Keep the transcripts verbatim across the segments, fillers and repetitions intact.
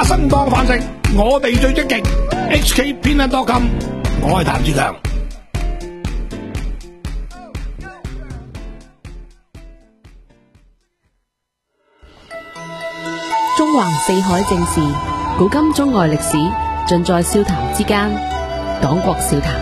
生當飯食，我哋最積極。H K 偏袒多金，我係譚志強。 中橫四海正事，古今中外歷史，盡在笑談之間。廣國笑談。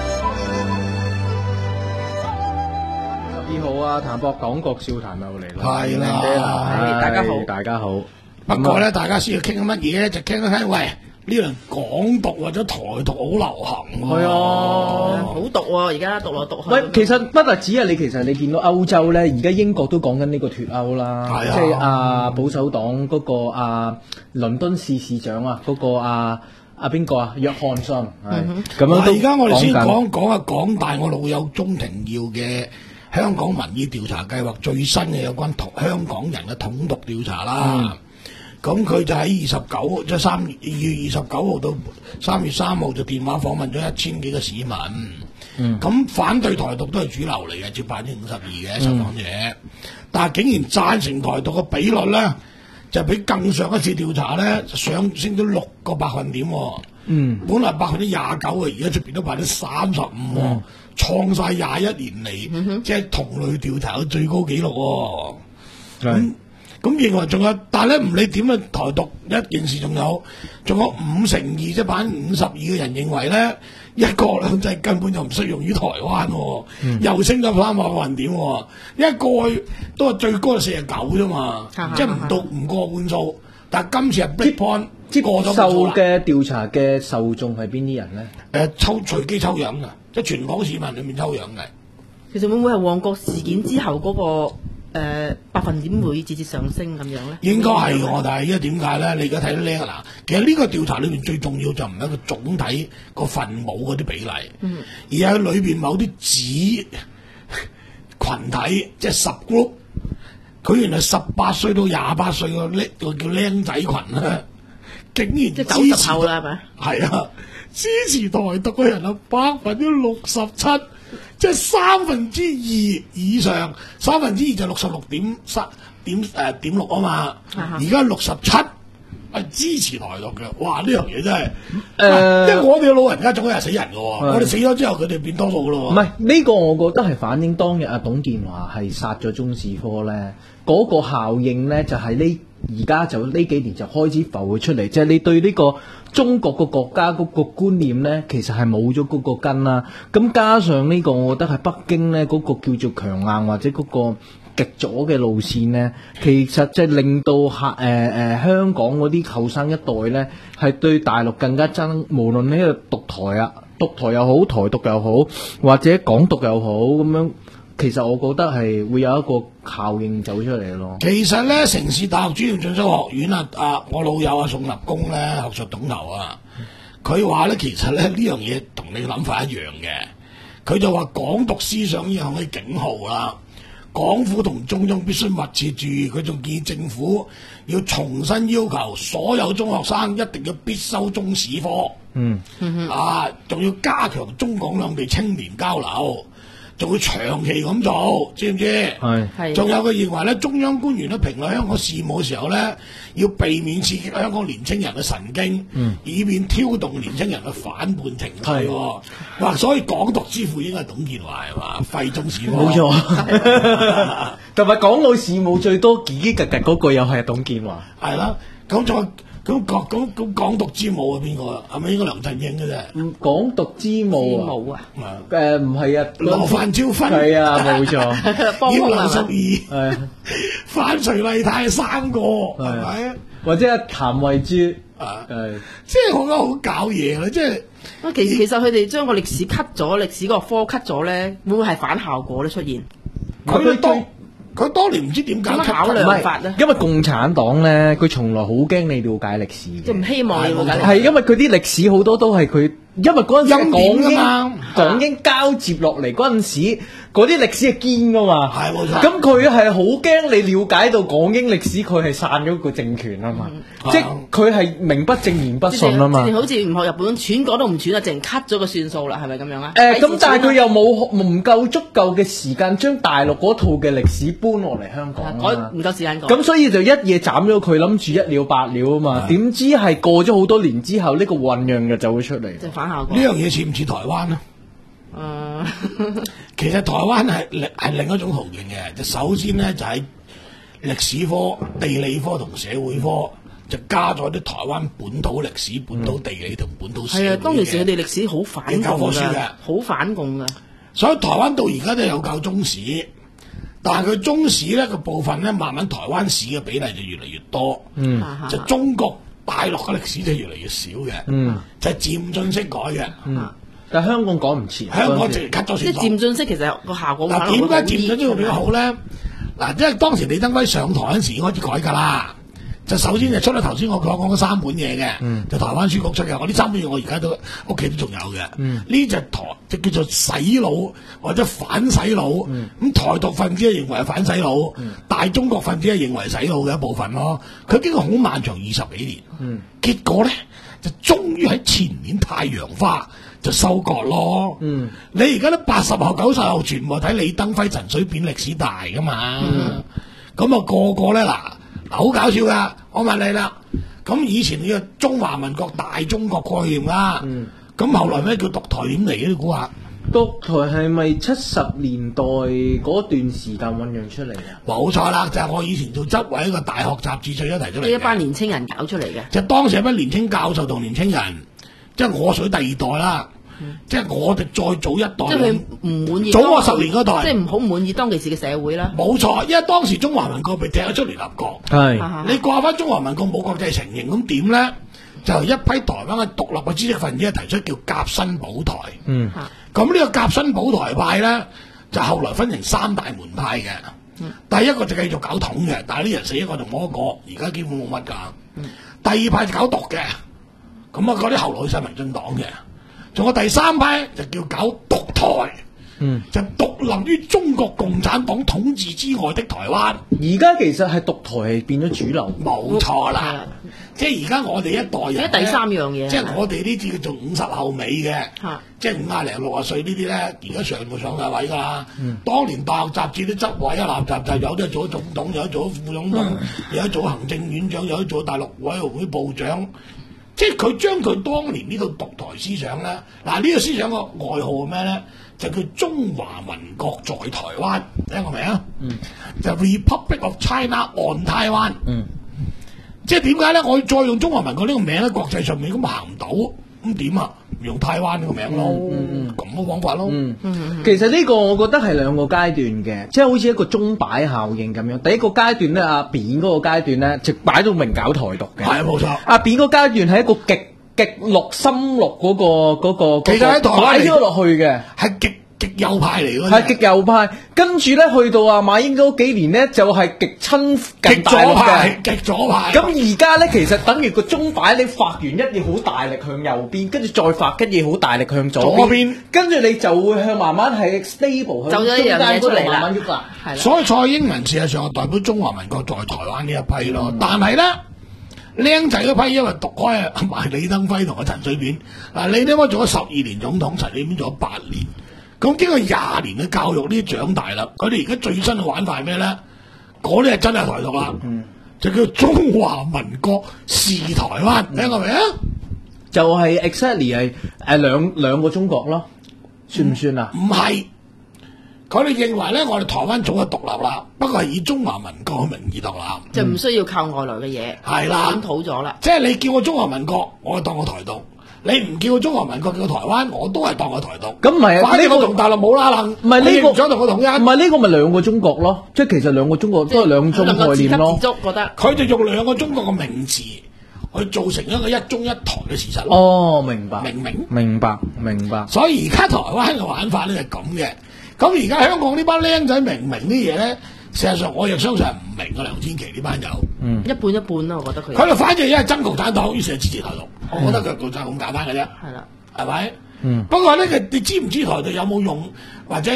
十二號啊，譚博廣國笑談又嚟啦， 係啦， 大家好，大家好。 不過咧，大家先要傾緊乜嘢咧？就傾緊睇，喂，呢輪港獨或者台獨好流行喎。 係啊， 好毒喎！而家獨來獨去。 喂，其實不特止啊，你其實你見到歐洲咧，而家英國都講緊呢個脫歐啦， 係啊即係啊保守黨嗰個啊倫敦市市長啊，嗰個啊啊邊個啊約翰遜，係咁樣都而家我哋先講緊講講下港大我老友鍾庭耀嘅香港民意調查計劃最新嘅有關同香港人嘅統獨調查啦。咁佢、嗯、就喺二十九即係三月二月二十九號到三月三號就電話訪問咗一千幾個市民。咁、嗯、反對台獨都係主流嚟嘅，接百分之五十二嘅受訪者。嗯、但係竟然贊成台獨嘅比率咧，就比更上一次調查咧上升咗六個百分點。嗯，本來百分之廿九嘅，而家出邊都百分之三十五，創晒廿一年嚟，嗯、哼即係同類調查嘅最高紀錄。咁咁認為仲有，但係咧唔理點啊，台獨一件事仲有，仲有五成二，即係百分之五十二嘅人認為咧，一國兩制根本就唔適用於台灣，嗯、又升咗三百百分點，因為過去都係最高係四十九啫嘛，即係唔到唔過半數。但係今次係 break point，即係過咗受嘅調查嘅受眾係邊啲人咧？誒、 呃，抽隨機抽樣嘅，即係全港市民裏面抽樣嘅。 其實會唔會係旺角事件之後嗰、那個？誒、呃、百分點會節節上升咁樣咧？ 應該係我，但係因為點解咧？你而家睇得靚嗱，其實呢個調查裏面最重要就唔係一個總體個分母嗰啲比例，嗯、而係裏邊某啲子群體，即係 subgroup，佢原來十八歲到廿八歲個叻個叫僆仔群啊，竟然即係九十後啦，係咪？ 係啊，支持台獨嘅人啊，百分之六十七。即係三分之二以上，三分之二就六十六點三點誒點六啊嘛，而家六十七係支持台獨嘅，哇！呢樣嘢真係誒，呃、因為我哋老人家總係死人嘅喎，的我哋死咗之後佢哋變多數嘅咯。唔係呢個，我覺得係反映當日阿董建華係殺咗中視科咧，嗰、那個效應咧就係呢而家就呢幾年就開始浮出嚟，即、就、係、是、你對呢個中國個國家嗰個觀念咧，其實係冇咗嗰個根啦。咁加上呢個，我覺得係北京咧嗰個叫做強硬或者嗰個極左嘅路線咧，其實即係令到客誒誒香港嗰啲後生一代咧，係對大陸更加憎，無論呢個獨台啊、獨台又好、台獨又好，或者港獨又好咁樣。其實我覺得係會有一個效應走出嚟咯。 其實咧，城市大學主要進修學院啊，啊，我老友啊宋立功咧，學術統籌啊，佢話咧，其實咧呢樣嘢同你諗法一樣嘅。佢就話港獨思想已經響起警號啦，港府同中央必須密切注意。佢仲建議政府要重新要求所有中學生一定要必修中史科。嗯，啊，仲要加強中港兩地青年交流。仲會長期咁做，知唔知？係係。仲有佢認為咧，中央官員咧評論香港事務嘅時候咧，要避免刺激香港年青人嘅神經，嗯、以免挑動年青人嘅反叛情緒。係。哇！所以港獨之父應該係董建華係嘛？廢中史科。冇錯。 同埋港澳事務最多嘰嘰格格嗰個又係董建華。 係啦，咁再。咁港咁咁港獨之母係邊個啊？係咪應該梁振英嘅啫？ 港獨之母啊？誒唔係啊， 羅范椒芬係啊，冇錯。 葉劉淑儀係范徐麗泰三個係咪？ 或者阿譚慧珠啊？係即係好多好搞嘢啦！即係啊，其其實佢哋將個歷史 cut 咗，歷史嗰個科 cut 咗咧，會唔會係反效果咧出現？ 佢哋當佢當年唔知點解考量法咧， 因為共產黨咧，佢從來好驚你了解歷史嘅， 即係唔希望你了解歷史。 係因為佢啲歷史好多都係佢，因為嗰陣時港英港英交接落嚟嗰陣時， 嗰啲歷史係堅噶嘛。 係冇錯。 咁佢係好驚你了解到港英歷史，佢係散咗個政權啊嘛， 嗯、 即係佢係名不正言不順啊嘛。 好似唔學日本，斷講都唔斷啊，淨 cut 咗個算數啦，係咪咁樣啊？ 誒，咁但係佢又冇唔夠足夠嘅時間將大陸嗰套嘅歷史搬落嚟香港啊， 唔夠時間講。 咁所以就一夜斬咗佢，諗住一了百了啊嘛。點知係過咗好多年之後，呢、這個醖釀就走咗出嚟。 即係反效果。 呢樣嘢似唔似台灣啊？誒、uh ，其實台灣係另係另一種途徑嘅。就首先咧，就喺歷史科、地理科同社會科就加咗啲台灣本土歷史、本土地理同本土社會嘅。係啊， 當其時佢哋歷史好反共嘅，好反共嘅。 所以台灣到而家都有教中史，但係佢中史咧個部分咧，慢慢台灣史嘅比例就越嚟越多。嗯，就中國大陸嘅歷史就越嚟越少嘅。嗯，就係漸進式改嘅。嗯。 但香港講唔切， 香港直接 cut 咗即係漸進式，其實個效果嗱，點解漸進式會比較好咧？嗱，因為當時李登輝上台嗰陣時已經開始改㗎啦。就首先就出咗頭先我講講嗰三本嘢嘅，嗯、就台灣書局出嘅。我呢三本嘢我而家都屋企都仲有嘅。呢、嗯、就台就叫做洗腦或者反洗腦。咁、嗯、台獨分子係認為係反洗腦，嗯、大中國分子係認為洗腦嘅一部分咯。佢經過好漫長二十幾年，嗯、結果咧就終於喺前年太陽花就收割咯。嗯、你而家都八十後九十後全部睇李登輝陳水扁歷史大噶嘛？咁啊、嗯、個個咧嗱嗱好搞笑噶，我問你啦。咁以前嘅中華民國大中國概念啦，咁、嗯、後來咩叫獨台點嚟嘅？你估下？ 獨台係咪七十年代嗰段時間醖釀出嚟嘅？ 冇錯啦，就係、是、我以前做執委一個大學雜誌最一提出嚟嘅。 一班年青人搞出嚟嘅。 就當時一班年青教授同年青人，即、就、係、是、我屬於第二代啦。即係、嗯、我哋再早一代， 即係佢唔滿意， 早我十年嗰代， 即係唔好滿意當其時嘅社會啦。 冇錯，因為當時中華民國被踢咗出聯合國，係是你掛翻中華民國冇國際承認，咁點咧？就一批台灣嘅獨立嘅知識分子提出叫革新保台。嗯，咁呢個革新保台派咧，就後來分成三大門派嘅。嗯、第一個就繼續搞統嘅，但係啲人死一個就冇一個，而家基本冇乜㗎。嗯、第二派就搞獨嘅，咁啊嗰啲後來去晒民進黨嘅。仲有第三派就叫搞獨台，嗯，就獨立於中國共產黨統治之外的台灣。 而家其實係獨台係變咗主流， 冇錯啦。嗯、即係而家我哋一代人， 第三樣嘢， 即係我哋呢啲叫做五十後尾嘅，嗯、即係五廿零六十歲呢啲咧，而家上到上大位㗎啦。嗯、當年大學雜誌啲執委啊、立雜就有啲做咗總統，有啲做咗副總統，嗯、有啲做行政院長，有啲做大陸委員會部長。即係佢將佢當年呢套獨台思想咧，嗱、這、呢個思想個外號係咩咧？就叫中華民國在台灣，聽過未啊？嗯，就 Republic of China on Taiwan。嗯，即係點解咧？我再用中華民國呢個名喺國際上面咁行唔到，咁點啊？用台灣呢個名咯，咁嘅講法咯。嗯嗯、其實呢個我覺得係兩個階段嘅，即係好似一個鐘擺效應咁樣。第一個階段咧，阿扁嗰個階段咧，就擺到明搞台獨嘅。 係冇錯。 阿扁嗰階段係一個極極綠深綠嗰、嗰個嗰、嗰個， 其實喺台灣擺咗落去嘅， 係極極右派嚟嘅。 係極右派，跟住咧去到阿馬英嗰幾年咧，就係、是、極親極左派，極左派。 咁而家咧，其實等於個鐘擺你發完一嘢好大力向右邊，跟住再發跟住好大力向左邊，跟住你就會向慢慢係 stable 向中間嗰度慢慢喐啦。係啦。 所以蔡英文事實上係代表中華民國在台灣呢一批咯，嗯、但係咧。僆仔嗰批因為讀開埋李登輝同阿陳水扁，嗱李登輝做咗十二年總統，陳水扁做咗八年，咁經過廿年嘅教育呢啲長大啦，佢哋而家最新嘅玩法係咩咧？嗰啲係真係台獨啦，嗯、就叫中華民國是台灣，聽過未啊？ 就係 exactly 係誒兩兩個中國咯，算唔算啊？ 唔係、嗯。佢哋認為咧，我哋台灣早就獨立啦，不過係以中華民國嘅名義獨立， 就唔需要靠外來嘅嘢， 係啦、嗯， 本土咗啦。 即係你叫我中華民國，我就當我台獨；你唔叫我中華民國，叫我台灣，我都係當我台獨。 咁唔係啊？ 反正我同大陸冇拉楞， 唔係呢個唔想同佢統一， 唔係呢個咪兩個中國咯？即係其實兩個中國都係兩種概念咯。 自給自足覺得佢就用兩個中國嘅名詞去造成一個一中一台嘅事實咯。 哦，明白， 明唔明？ 明白，明白。 所以而家台灣嘅玩法咧係咁嘅。咁而家香港呢班僆仔明唔明啲嘢咧？事實上我亦相信係唔明嘅。梁天琦呢班友，嗯， 一半一半啦，我覺得佢。 佢哋反正一係憎共產黨，於是係支持台獨。嗯、我覺得佢共產咁簡單嘅啫。係啦的，係咪？嗯。不過呢，佢你知唔知台獨有冇用，或者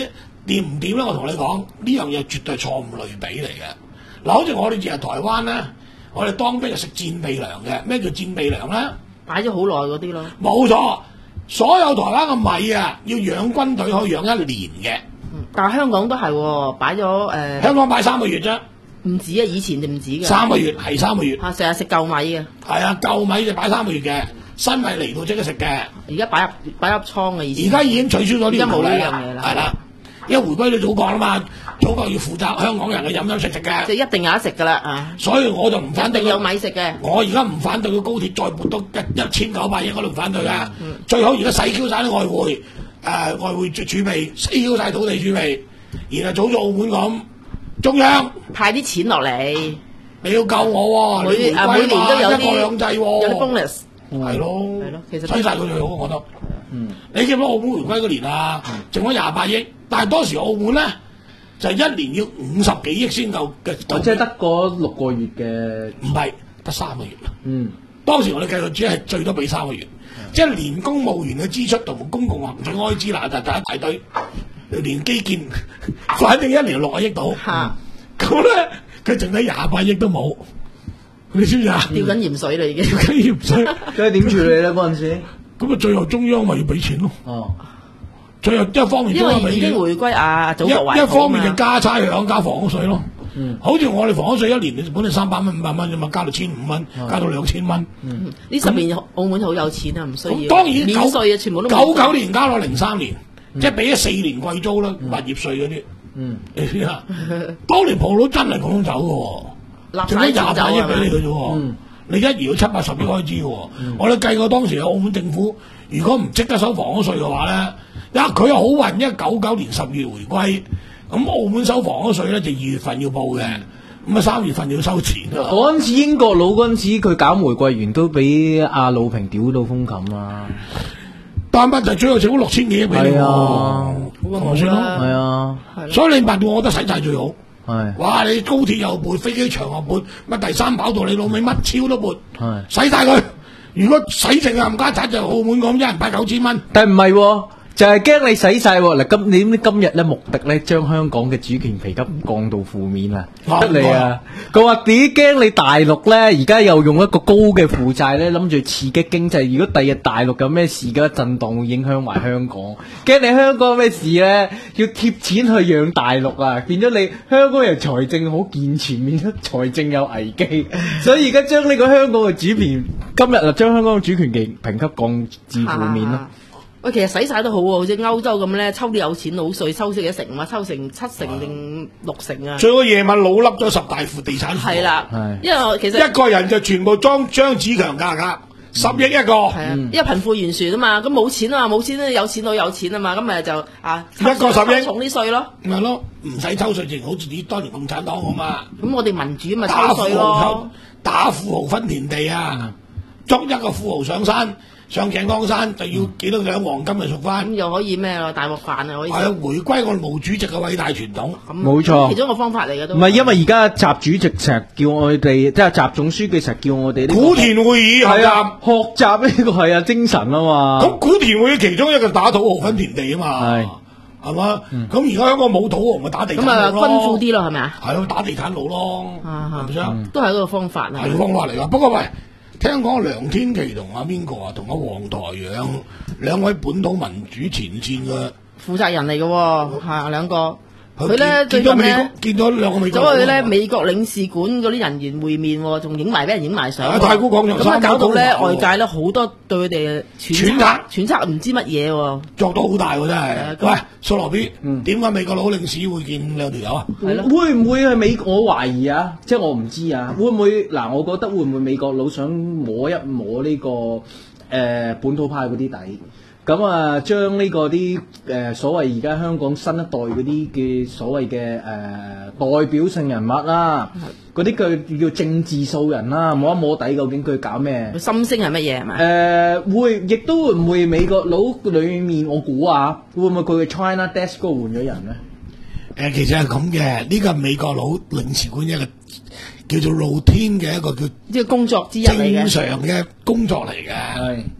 掂唔掂咧？我同你講，呢樣嘢絕對係錯誤類比嚟嘅。嗱，好似我哋日日台灣咧，我哋當兵就食戰備糧嘅。咩叫戰備糧咧？ 擺咗好耐嗰啲咯。 冇錯，所有台灣嘅米啊，要養軍隊可以養一年嘅。 但係香港都係喎，擺咗誒。 香港擺三個月啫。 唔止啊，以前就唔止嘅。 三個月係三個月。 嚇，成日食舊米嘅。 係啊，舊米就擺三個月嘅，新米嚟到即刻食嘅。 而家擺入擺入倉嘅意思。 而家已經取消咗呢條例啦， 係啦。因為回歸到祖國啦嘛，祖國要負責香港人嘅飲飲食食嘅。 即係一定有得食㗎啦啊！ 所以我就唔反對。 一定有米食嘅。 我而家唔反對個高鐵再撥多一一千九百億，我都唔反對嘅。嗯、最好而家洗 Q 晒啲外匯，誒、呃、外匯儲備，洗 Q 晒土地儲備，然後早咗澳門咁，中央派啲錢落嚟， 你要救我喎！ 每啊每年都有啲一國兩制喎， 有啲 bonus。 係咯， 係咯，其實使晒佢最好，我覺得。嗯，你記唔記得澳門回歸嗰年啊？剩咗廿八億，但係當時澳門咧就係一年要五十幾億先夠嘅。 哦，即係得嗰六個月嘅， 唔係得三個月。 嗯， 當時我哋計到只係最多俾三個月，嗯、即係連公務員嘅支出同公共行政開支嗱，就就一大堆，連基建，反正一年六啊億到。嚇、嗯，咁咧佢剩低廿八億都冇。你知唔知啊？ 吊緊鹽水啦，已經吊緊鹽水， 咁點處理咧嗰陣時？ 咁啊，最後中央咪要俾錢咯。哦，最後一方面因為已經回歸啊，祖國為一方面就加差餉、加房屋稅咯。嗯，好似我哋房屋稅一年本嚟三百蚊、五百蚊啫嘛，加到千五蚊，加到兩千蚊。 嗯，呢十年澳門好有錢啊，唔需要。 當然免稅啊，全部都九九年加到零三年，即係俾咗四年貴租啦，物業稅嗰啲。嗯，你知啊？當年葡佬真係咁樣走嘅喎。剩咗廿八億俾你嘅啫喎，嗯、你一年要七八十億開支嘅喎，嗯、我哋計過當時澳門政府如果唔即刻收房屋稅嘅話咧，因為佢又好運，因為九九年十月回歸，咁澳門收房屋稅咧就二月份要報嘅，咁啊三月份要收錢啊。 嗰陣時英國佬嗰陣時佢搞玫瑰園都俾阿魯平屌到風琴啦， 但係就最後剩咗六千幾億俾你喎，係咪先咯？ 係啊， 所以你問我覺得使晒最好。 係， 哇！你高鐵又撥，飛機場又撥，乜第三跑道你老味乜超都撥， 係， 使晒佢。如果使剩啊，冚家鏟就澳門咁，一人派九千蚊。 但係唔係喎，就係驚你使晒喎。嗱，今你知今日咧目的咧，將香港嘅主權評級降到負面啊！得你啊！佢話點驚你大陸咧，而家又用一個高嘅負債咧，諗住刺激經濟。如果第日大陸有咩事嘅震盪，會影響埋香港。驚你香港咩事咧，要貼錢去養大陸啊！變咗你香港人財政好健全，變咗財政有危機。所以而家將呢個香港嘅主權，今日啊將香港嘅主權嘅評級降至負面咯。 喂，其實使晒都好喎，好似歐洲咁咧，抽啲有錢佬稅，抽息一成嘛，抽成七成定六成啊！ 最好夜晚老笠咗十大副地產。 係啦，因為其實一個人就全部裝張子強價格，十億一個。係啊， 因為貧富懸殊啊嘛，咁冇錢啊嘛，冇錢咧有錢佬有錢啊嘛，咁咪就啊一個十億重啲稅咯。 咪咯，唔使抽稅，淨好似啲當年共產黨咁嘛。 咁我哋民主咪抽稅咯， 打富豪分田地啊，捉一個富豪上山。上井岡山就要幾多兩黃金嚟贖翻， 咁又可以咩咯？大鑊飯啊可以。係啊，回歸我哋毛主席嘅偉大傳統。 冇錯， 其中一個方法嚟嘅都。 唔係因為而家習主席成日叫我哋，即係習總書記成日叫我哋。 古田會議係啊，學習呢個係啊精神啊嘛。 咁古田會議其中一個打土豪分田地啊嘛。係。係嘛？咁而家香港冇土豪咪打地產佬咯。咁啊， 均富啲咯，係咪啊？ 係咯，打地產佬咯。係咪先？ 都係一個方法啊。 係方法嚟㗎，不過喂。聽講梁天琦同阿邊個啊，同阿黃台仰兩位本土民主前線嘅負責人嚟嘅喎，係兩個。佢咧最近咧見到兩個美國走去咧美國領事館嗰啲人員會面，仲影埋俾人影埋相。 太古廣場咁啊，搞到咧外界咧好多對佢哋揣測， 揣測唔知乜嘢喎， 作到好大喎真係。喂，蘇羅 B，點解美國佬領事會見兩條友啊？ 係咯，會唔會係美？我懷疑啊，即係我唔知啊，會唔會嗱？我覺得會唔會美國佬想摸一摸呢個誒本土派嗰啲底？咁啊，將呢個啲誒、呃、所謂而家香港新一代嗰啲嘅所謂嘅誒、呃、代表性人物啦，嗰啲叫叫政治素人啦，摸一摸底究竟佢搞咩？ 佢心聲係乜嘢係咪？ 誒、呃、會，亦都會唔會美國佬裡面我估啊，會唔會佢嘅 China Desk 嗰個換咗人咧？ 誒、呃，其實係咁嘅，呢個係美國佬領事館一個叫做露天嘅一個叫即係工作之一嚟嘅正常嘅工作嚟嘅。係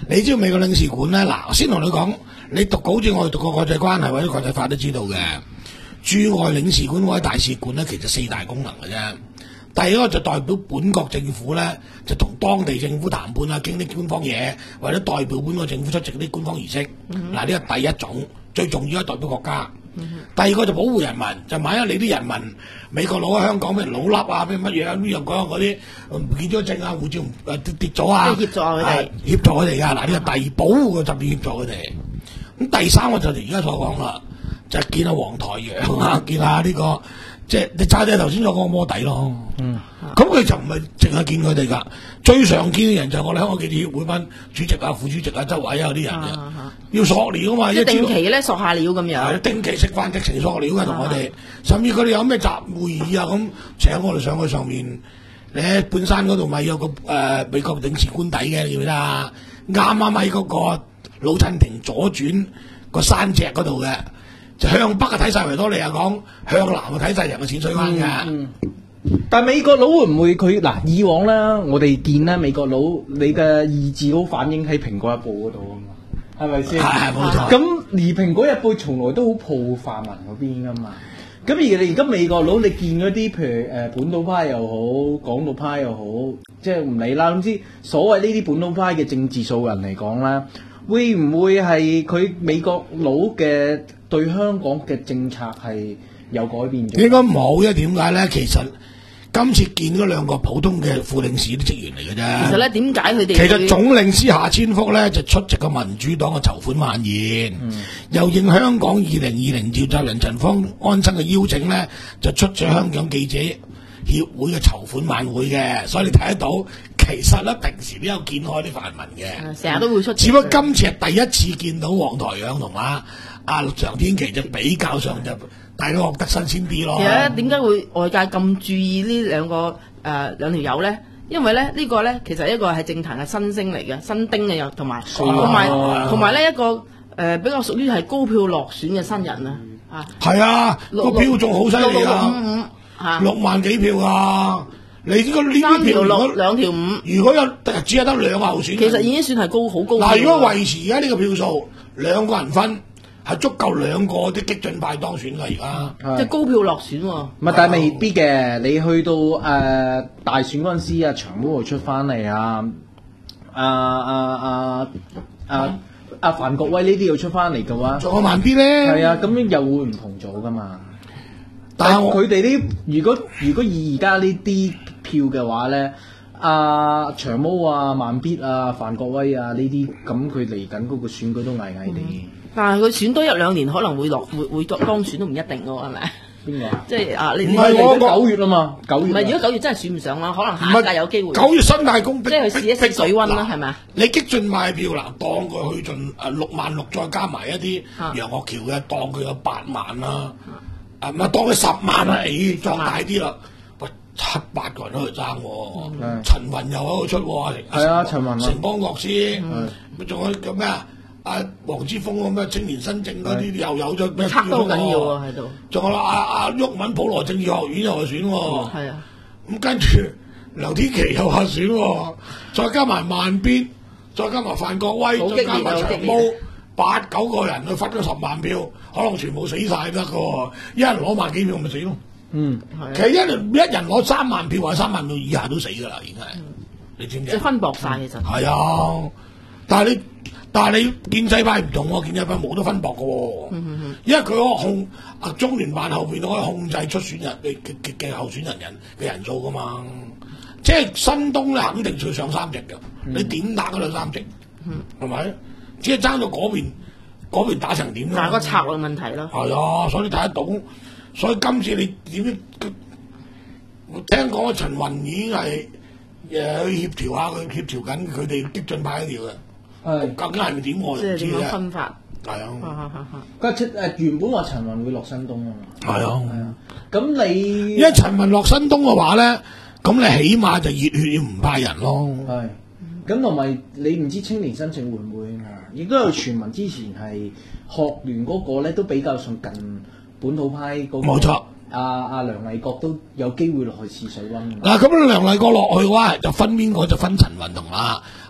你知道美國領事館咧，嗱，先同你講，你讀好似我哋讀過國際關係或者國際法都知道嘅，駐外領事館或者大使館咧，其實四大功能嘅啫。第一個就代表本國政府咧，就同當地政府談判啊，經啲官方嘢，或者代表本國政府出席啲官方儀式。嗱，呢個第一種最重要係代表國家。嗯、第二個就保護人民，就萬一你啲人民美國佬喺香港俾人老笠啊，俾乜嘢啊，呢樣嗰樣嗰啲唔見咗證啊，護照誒跌跌咗啊， 協助佢哋， 協助佢哋噶。嗱，呢個第二保護嘅特別協助佢哋。咁第三個就係而家所講啦，就係、是、見下黃台仰啊，見下呢、這個。即係你揸啲頭先所講嘅摩底咯，嗯，咁佢就唔係淨係見佢哋㗎，最常見嘅人就係我哋香港記者協會班主席啊、副主席啊、周圍啊啲人嘅，啊啊、要索料啊嘛， 即係定期咧索下料咁樣， 定期食飯直情索料嘅同我哋，甚至佢哋有咩集會議啊咁請我哋上去上面，你喺半山嗰度咪有個誒、呃、美國領事官邸嘅，你記唔記得啊？啱啱喺嗰個老襯亭左轉個山脊嗰度嘅。就向北嘅睇晒維多利亞港，向南嘅睇晒人嘅淺水灣嘅、嗯嗯。但係美國佬會唔會佢嗱以往啦，我哋見啦美國佬你嘅意志好反映喺蘋果日報嗰度啊嘛，係咪先？係係冇錯。咁而蘋果日報從來都好抱泛民嗰邊噶嘛。咁而你而家美國佬你見嗰啲譬如誒、呃、本土派又好，港獨派又好，即係唔理啦。總之所謂呢啲本土派嘅政治素人嚟講啦，會唔會係佢美國佬嘅？對香港嘅政策係有改變咗？ 應該冇，因為點解咧？其實今次見嗰兩個普通嘅副領事啲職員嚟嘅啫。 其實咧，點解佢哋？ 其實總領事夏千福咧就出席個民主黨嘅籌款晚宴，嗯、又應香港二零二零召集人陳方安生嘅邀請咧，就出咗香港記者協會嘅籌款晚會嘅，所以你睇得到，其實咧平時都有見開啲泛民嘅， 成日都會出。 只不過今次係第一次見到黃台仰同啊。啊，常天琪就比較上就大家覺得新鮮啲咯。 其實點解會外界咁注意呢兩個誒、呃、兩條友咧？因為咧呢、呢個咧其實一個係政壇嘅新星嚟嘅，新丁嘅又同埋同埋同埋咧一個誒、呃、比較屬於係高票落選嘅新人啊！啊， 係啊，個票仲好犀利啊， 嚇六萬幾票啊！你呢個呢啲票六兩條五， 如果有只係得兩個候選人， 其實已經算係高好高。 嗱，如果維持而家呢個票數，兩個人分。係足夠兩個啲激進派當選㗎，而家即係高票落選喎。 唔係，但係未必嘅。你去到誒、呃、大選嗰陣時，阿長毛又出翻嚟啊！啊啊啊啊啊范國威呢啲要出翻嚟嘅話， 仲有慢啲咧。 係啊，咁樣又會唔同咗噶嘛？但係佢哋呢？如果如果以而家呢啲票嘅話咧，阿、啊、長毛啊、慢必啊、范國威啊呢啲，咁佢嚟緊嗰個選舉都危危地。嗯但係佢選多一兩年可能會落會會當選都唔一定喎，係咪？ 邊個？ 即係啊！你唔係我九月啊嘛，九月。 唔係，如果九月真係選唔上啦，可能下一屆有機會。 九月新大公即係去試一試水溫啦，係咪啊？ 你激進買票嗱，當佢去盡誒六萬六，再加埋一啲楊岳橋嘅，當佢有八萬啦。啊唔係當佢十萬啦，誒壯大啲啦。喂，七八個人喺度爭喎，陳雲又喺度出喎， 係啊，陳雲城邦樂師，咪仲有叫咩啊？阿黃之鋒咁咩青年新政嗰啲又有咗咩？ 測都緊要啊喺度。仲有阿阿毓民普羅政治學院又選喎。 係啊。 咁跟住梁天琦又話選喎，再加埋萬邊，再加埋范國威，再加埋長毛，八九個人去分咗十萬票，可能全部死晒得㗎。一人攞萬幾票咪死咯。 嗯。 其實一人一人攞三萬票或者三萬票以下都死㗎啦，已經係。你知唔知？ 即係分薄晒其實。 係啊，但係你。但係你建制派唔同喎，建制派冇得分薄嘅喎，嗯嗯嗯、因為佢可以控啊中聯辦後邊可以控制出選人嘅嘅嘅候選人人嘅人數噶嘛，即係新東咧肯定最上三席嘅，嗯、你點打嗰兩三席，係咪、嗯？只係爭到嗰邊嗰邊打成點？ 但係個策略問題咯。 係啊，所以你睇得到，所以今次你點？聽講陳雲已經係誒去協調下，佢協調緊佢哋激進派一條嘅。係，究竟係咪點我唔知即係點樣分法？ 係啊， 佢誒原本話陳雲會落新東啊嘛。 係啊， 係啊。咁你因為陳雲落新東嘅話咧，咁你起碼就熱血要唔派人咯。 係。咁同埋你唔知青年新政會唔會啊？亦都有傳聞之前係學聯嗰個咧，都比較上近本土派嗰個。冇錯。阿阿梁麗國都有機會落去試水溫。 嗱，咁梁麗國落去嘅話，就分邊個就分陳雲同阿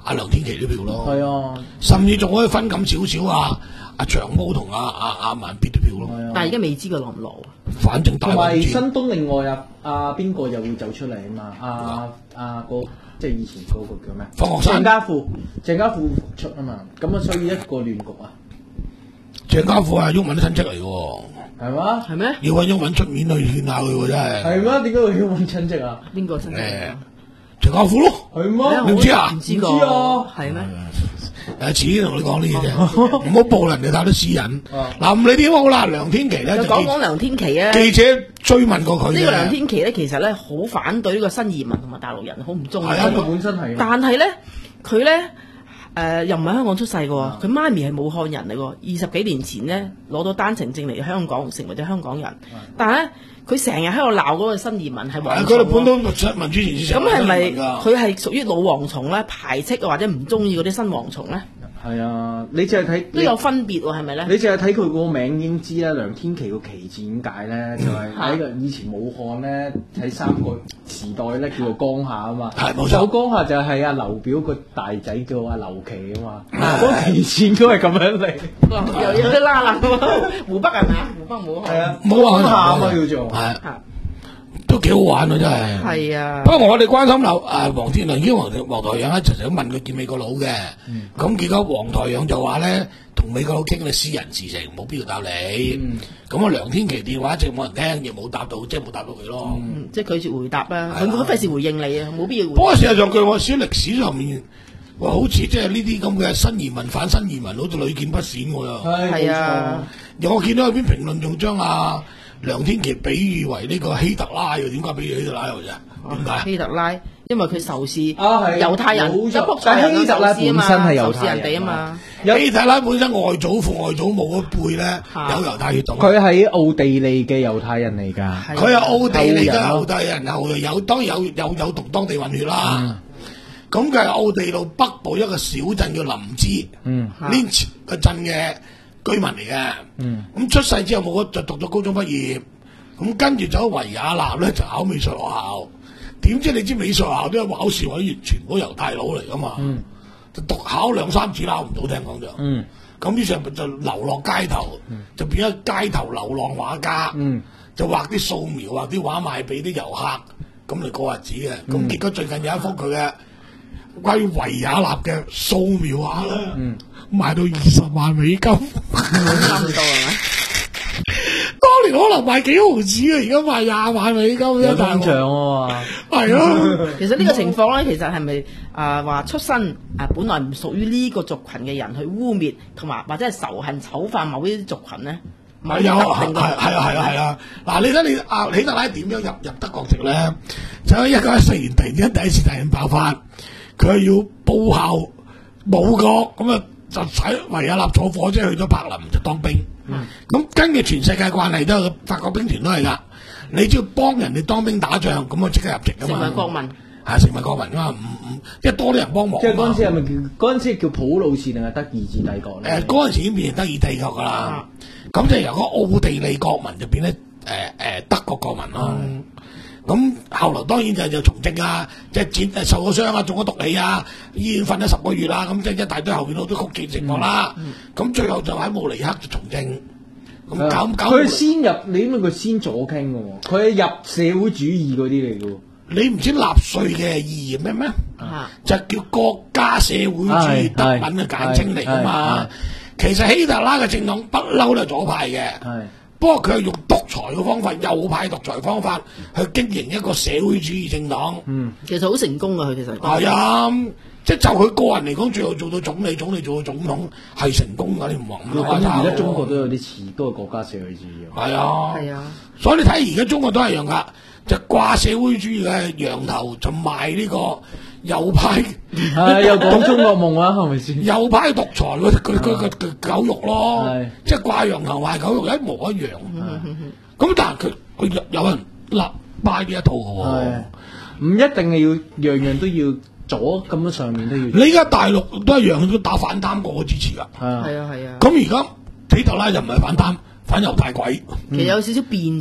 阿梁天琦啲票咯。 係啊， 甚至仲可以分咁少少啊，阿長毛同阿阿阿萬必啲票咯。 係啊但係而家未知佢落唔落啊？ 反正大同埋運新東另外啊，阿邊個又會走出嚟啊嘛？阿阿個即係以前嗰個叫咩？ 方學山鄭家富，鄭家富復出啊嘛，咁啊所以一個亂局啊， 鄭家富係毓民啲親戚嚟嘅喎， 係嘛？ 係咩？ 要揾毓民出面去勸下佢喎，真係。 係咩？點解會要揾親戚啊？ 邊個親戚？ 誒，鄭家富咯， 係咩？ 你唔知啊唔知個唔知啊係咩？ 誒，遲啲同你講呢嘢啫，唔好暴露人哋太多私隱。 啊嗱，唔理點好啦，梁天琦咧就記就講講梁天琦啊。 記者追問過佢呢個梁嘅， 天琦咧，其實咧好反對呢個新移民同埋大陸人，好唔中意。 係啊佢本身係， 但係咧，佢咧誒又唔係香港出世嘅喎，佢媽咪係武漢人嚟喎，二十幾年前咧攞到單程證嚟香港，成為咗香港人。但係咧，佢成日喺度鬧嗰個新移民係蝗蟲佢哋本土喎。 民主前線咁係咪佢佢係屬於老蝗蟲咧？排斥或者唔中意嗰啲新蝗蟲咧？ 係啊，你淨係睇都有分別喎，係咪咧？ 你淨係睇佢個名已經知啦，梁天琦個旗字點解咧？就係喺個以前武漢咧，喺三國時代咧叫做江夏啊嘛。 係冇錯有江夏就係阿劉表個大仔叫阿劉琦啊嘛。嗰個旗字應該係咁樣嚟。 又有啲拉啦喎，湖北係咪啊？湖北武漢。 係啊， 冇話江夏啊嘛叫做。 係啊都幾好玩啊，真係。 係啊不。過我哋關心劉誒黃天良，已經黃黃台仰一直想問佢見美國佬嘅，咁結果黃台仰就話咧，同美國佬傾嘅私人事情，冇必要答你。咁啊，梁天琦電話一直冇人聽，亦冇答到，即係冇答到佢咯。 嗯即係拒絕回答啦， 係啊佢都費事回應你啊，冇必要回不過事實上，據我史歷史上面，哇，好似即係呢啲咁嘅新移民反新移民，好似屢見不鮮喎又。 係啊， 有我見到有篇評論仲將阿梁天琦比喻為呢個希特拉喎，點解比喻希特拉又啫？點解？ 希特拉，因為佢仇視啊係猶太人， 冇錯一卜菜人但希特拉仇視啊嘛， 本身係猶仇視太人人哋啊嘛。 希特拉本身外祖父外祖母嗰輩咧啊有猶太血統， 佢喺奧地利嘅猶太人嚟㗎。 係佢係奧地利嘅後人咯猶太人，後嚟有當然有有有同當地混血啦。咁佢係奧地利北部一個小鎮叫林茲， 嗯呢個鎮嘅居民嚟嘅。 嗯咁出世之後冇就讀咗高中畢業，咁跟住走維也納咧就考美術學校。點知你知美術學校都有考試委員，全部猶太佬嚟噶嘛？ 嗯就讀考兩三次考唔到，聽講就。 嗯咁於是就流落街頭，就變咗街頭流浪畫家， 嗯就畫啲素描，畫啲畫賣俾啲遊客，咁嚟過日子嘅。咁、 嗯結果最近有一幅佢嘅關於維也納嘅素描畫咧， 嗯賣到二十萬美金， 差唔多係咪？ 當年可能賣幾毫子啊，而家賣廿萬美金啫， 有增長啊嘛。 係咯。 其實呢個情況咧，其實係咪啊話出身啊本來唔屬於呢個族群嘅人去污蔑同埋或者係仇恨醜化某啲族群咧？某啲係有特定嘅係係啊係啊係啊！嗱，你睇你啊希特拉點樣入入德國籍咧？就喺一九一四年突然之間第一次大戰爆發，佢係要報效母國，咁啊就喺維也納坐火車去咗柏林就當兵。咁、根據全世界慣例都係法國兵團都係㗎，你只要幫人哋當兵打仗，咁啊即刻入籍㗎嘛。 成為國民。 係成為國民㗎嘛，唔唔，因為多啲人幫忙啊嘛。 即係嗰陣時係咪叫嗰陣時叫普魯士定係德意志帝國咧？ 誒嗰陣時已經變成德意帝國㗎啦，咁就由個奧地利國民就變咧誒誒德國國民咯。咁後來當然就就從政啊，即係戰誒受過傷啊，中咗毒氣啊，醫院瞓咗十個月啦，咁即係一大堆後邊好多曲折情況啦。咁最後就喺慕尼黑就從政，咁搞搞佢先入，你因為佢先左傾嘅喎，佢係入社會主義嗰啲嚟嘅喎。 你唔知納粹嘅意義咩咩？ 啊就叫國家社會主義德文嘅簡稱嚟㗎嘛。其實希特拉嘅政黨不嬲都係左派嘅。 係。 不過佢係用獨裁嘅方法，右派獨裁方法去經營一個社會主義政黨。 嗯， 其實好成功啊！佢其實係啊，即係就佢個人嚟講，最後做到總理，總理做到總統係成功㗎。你唔話唔咁話而家中國都有啲似，都係國家社會主義喎。 係啊， 係啊， 所以你睇而家中國都係一樣㗎，就掛社會主義嘅羊頭，就賣呢個右派， 係又講中國夢啊，係咪先？ 右派獨裁嗰佢佢佢狗肉咯係， 即係掛羊頭賣狗肉一模一樣。咁但係佢佢有有人立 buy 呢一套嘅喎。 係唔一定係要樣樣都要左咁樣，上面都要。 你而家大陸都一樣，都打反貪個個支持㗎。 係啊， 係啊，係啊。 咁而家希特拉就唔係反貪，反猶太鬼。 其實有少少變咗，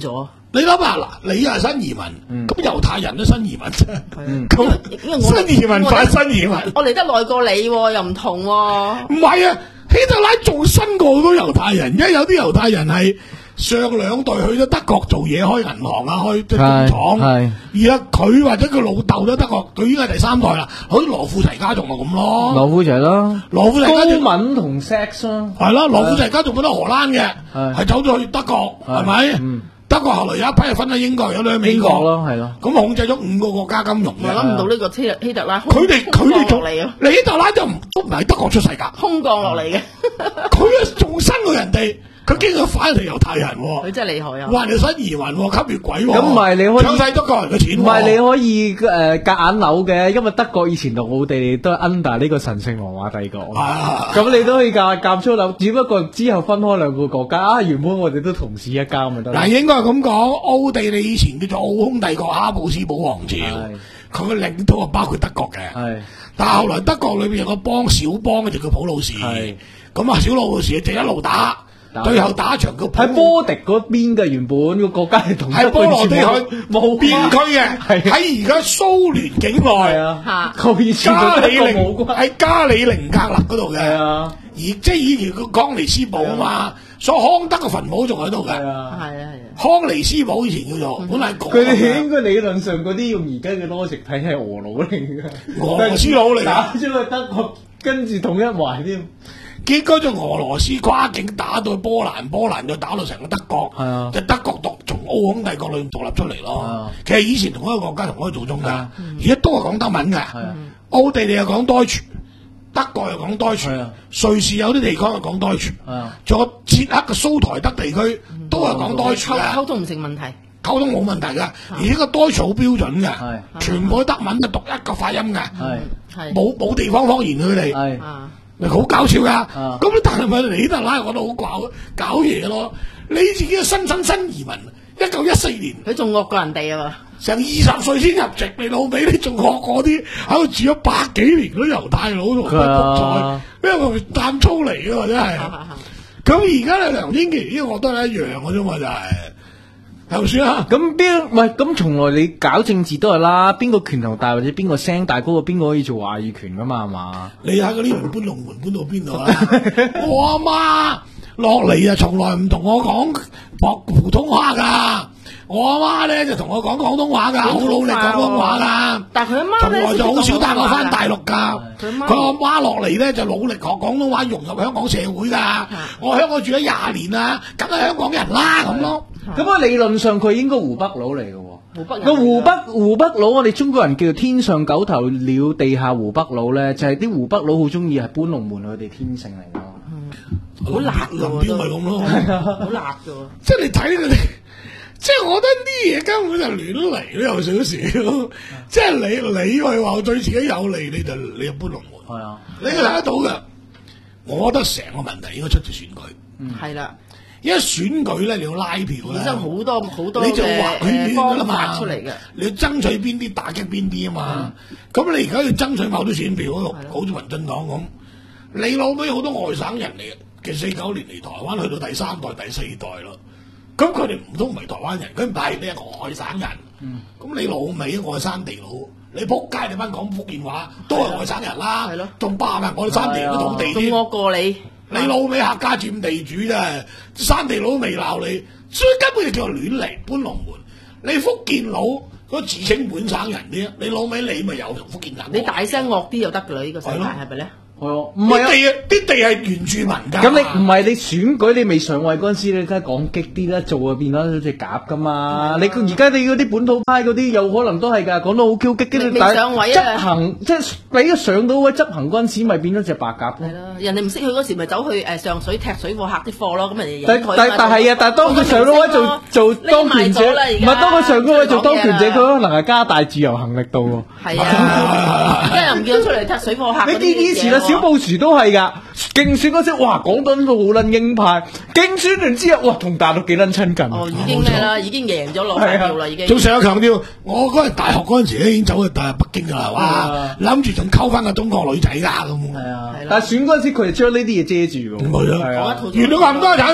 你諗下嗱，你又係新移民，咁猶太人都新移民啫，咁因為我新移民反新移民， 我嚟得耐過你喎，又唔同喎。 唔係啊，希特拉仲新過好多猶太人，而家有啲猶太人係上兩代去咗德國做嘢，開銀行啊，開即係工廠， 係而家佢或者佢老豆都德國，佢已經係第三代啦，好似羅富齊家族咪咁咯， 羅富齊啦， 羅富齊家族高敏同 sex 咯， 係啦，羅富齊家族本來荷蘭嘅， 係係走咗去德國，係咪？ 嗯德國後來有一批係分喺英國，有兩喺美英國國咯，係咯。 咁控制咗五個國家金融嘅。 我諗唔到呢個希希特拉佢哋佢哋仲落嚟啊， 你希特拉就唔都唔係喺德國出世㗎， 空降落嚟嘅， 佢啊仲新過人哋，佢竟然反嚟猶太人喎， 佢真係厲害啊！ 哇！你新移民喎，吸血鬼喎， 咁唔係你可以搶晒德國人嘅錢喎， 唔係你可以誒夾硬扭嘅，因為德國以前同奧地利都係 under 呢個神聖羅馬帝國， 啊咁你都可以夾夾粗扭，只不過之後分開兩個國家啊，原本我哋都同是一家咪得啦。 嗱，應該係咁講，奧地利以前叫做奧匈帝國哈布斯堡王朝，佢嘅領土係包括德國嘅， 係但係後來德國裏邊有個邦小邦嘅就叫普魯士， 係咁啊小魯士就一路打。最後打一場叫喺波迪嗰邊嘅，原本個國家係同係波羅的海冇邊區嘅，喺而家蘇聯境內啊，佢以前加里寧寧喺加里寧格勒嗰度嘅， 啊， 而即係以前個康尼斯堡啊嘛，所以康德嘅墳墓仲喺度嘅， 係啊， 係啊係啊， 康尼斯堡以前叫做，本嚟佢哋應該理論上嗰啲用而家嘅 logic 睇係俄佬嚟嘅， 俄羅斯佬嚟打出去德國，跟住統一埋添。 結果就俄羅斯跨境打到波蘭，波蘭就打到成個德國， 啊、 就德國獨從奧匈帝國裏面獨立出嚟咯。 啊、 其實以前同一個國家同一個祖宗㗎， 啊、 而家都係講德文㗎。奧地利又講 Deutsch，德國又講 Deutsch，瑞士有啲地方又講 Deutsch，仲有捷克嘅蘇台德地區都係講 Deutsch 嘅。 溝通唔成問題， 溝通冇問題㗎，而且個 Deutsch 好標準嘅，全部德文就讀一個發音嘅，冇冇地方方言佢哋。好搞笑噶，咁、啊、但係咪你希特拉我覺得好搞搞嘢咯？你自己嘅新新新移民，一九一四年， 佢仲惡過人哋啊嘛， 成二十歲先入籍，你老味你仲學過啲喺度住咗百幾年嗰啲猶太佬同佢獨裁，因為佢淡粗嚟嘅真係。咁而家咧梁天琦呢個我覺得係一樣嘅啫嘛，就係、是。係咪先啊？ 咁邊唔係咁？從來你搞政治都係啦，邊個拳頭大或者邊個聲大，嗰個邊個可以做話語權噶嘛？係嘛？ 你喺嗰啲門搬龍門搬到邊度啊？我阿媽落嚟啊，從來唔同我講普普通話噶。我阿媽咧就同我講廣東話噶，好努力講廣東話噶。 但係佢阿媽咧， 從來就好少帶我翻大陸噶。 佢阿媽落嚟咧就努力學廣東話，融入香港社會噶。我喺香港住咗廿年啦，梗係香港人啦咁咯。 咁啊，理論上佢應該湖北佬嚟嘅喎。 湖北個湖北湖北佬，我哋中國人叫做天上九頭鳥，地下湖北佬咧，就係啲湖北佬好中意係搬龍門，佢哋天性嚟咯。 好辣㗎喎， 林彪咪咁咯， 好辣㗎喎。 即係你睇佢哋。即係我覺得啲嘢根本就亂嚟都有少少，即係你你話對自己有利，你就你就搬龍門。係啊，你睇得到嘅。我覺得成個問題應該出自選舉。 係啦， 因為選舉咧，你要拉票咧， 衍生好多好多你就畫圈圈㗎啦嘛， 出嚟嘅。 你要爭取邊啲打擊邊啲啊嘛。咁、嗯、你而家要爭取某啲選票，好似民進黨咁，你老尾好多外省人嚟嘅，其實四九年嚟台灣去到第三代、第四代咯。咁佢哋唔通唔係台灣人，佢唔係你係外省人。咁、嗯、你老味外山地佬，你仆街你班講福建話都係外省人啦。係咯，仲霸埋我哋山地嘅土地添。 仲惡過你， 你老味客家佔地主啫，山地佬都未鬧你，所以根本就叫做亂嚟搬龍門。你福建佬嗰自稱本省人啲，你老味你咪有同福建人。 你大聲惡啲就得㗎啦，呢、呢個世界係咪咧？ 係啊，唔係啊， 啲地係原住民㗎。 咁你唔係你選舉你未上位嗰陣時，你梗係講激啲啦，做啊變咗好似鴿㗎嘛。你而家你嗰啲本土派嗰啲有可能都係㗎，講到好 Q 激激， 但係執行即係你一上到位執行嗰陣時，咪變咗隻白鴿。 係咯，人哋唔識去嗰時，咪走去誒上水踢水貨客啲貨咯。咁人哋但但但係啊，但係當佢上到位做做當權者，唔係當佢上到位做當權者，佢可能係加大自由行力度喎。 係啊，因為又唔見到出嚟踢水貨客。 你見以前啊，小布殊都係。競選嗰時，哇，講到呢個好撚鷹派。競選完之後，哇，同大陸幾撚親近。 哦，已經咩啦？已經贏咗攞票啦，已經。 仲成日強調，我嗰陣大學嗰陣時咧，已經走去大北京㗎啦，哇！諗住仲溝翻個中國女仔㗎咁。 係啊，但係選嗰陣時，佢就將呢啲嘢遮住㗎。 係啊，原來咁多人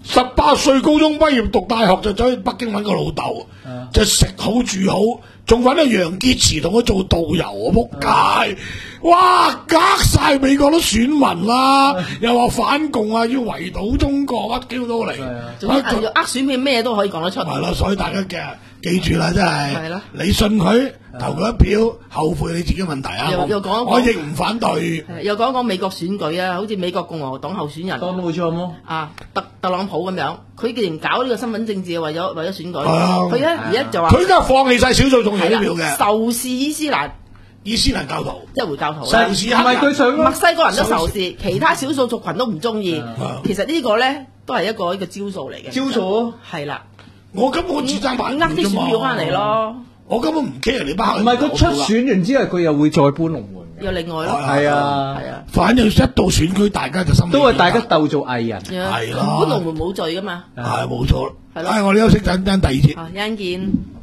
十八歲高中畢業讀大學就走去北京揾個老豆，就食好住好，仲揾阿楊潔篪同佢做導遊啊！仆街！哇，隔晒美國啲選民啦，又話反共啊，要圍堵中國，乜 Q 都嚟。 總之呃呃選票咩都可以講得出。 係咯，所以大家嘅記住啦，真係。 係咯。 你信佢投佢一票，後悔你自己問題啊！ 又又講我亦唔反對。 又講講美國選舉啊，好似美國共和黨候選人。 當冇錯麼？ 啊，特特朗普咁樣，佢既然搞呢個身份政治，為咗為咗選舉， 啊佢咧而家就話佢而家放棄晒少數種族票嘅， 仇視伊斯蘭。 伊斯蘭教徒， 一回教徒仇視黑人， 唔係佢想墨西哥人都仇視，其他少數族群都唔中意。其實呢個咧都係一個一個招數嚟嘅。 招數係啦， 我根本只爭百呃啲選票翻嚟咯。 我根本唔 care 你班。 唔係佢出選完之後，佢又會再搬龍門嘅。 又另外咯， 係啊， 係啊。 反正一到選舉，大家就心都係大家鬥做藝人。 係咯， 搬龍門冇罪噶嘛。 係冇錯。 係咯。 唉，我哋休息陣間第二節。 啊，一陣見。